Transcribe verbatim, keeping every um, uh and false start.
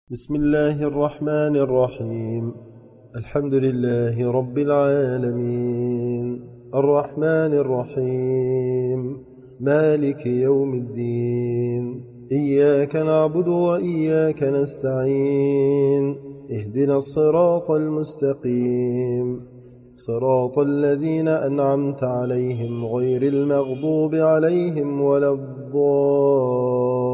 بسم الله الرحمن الرحيم. الحمد لله رب العالمين الرحمن الرحيم مالك يوم الدين. إياك نعبد وإياك نستعين. اهدنا الصراط المستقيم، صراط الذين أنعمت عليهم غير المغضوب عليهم ولا الضالين.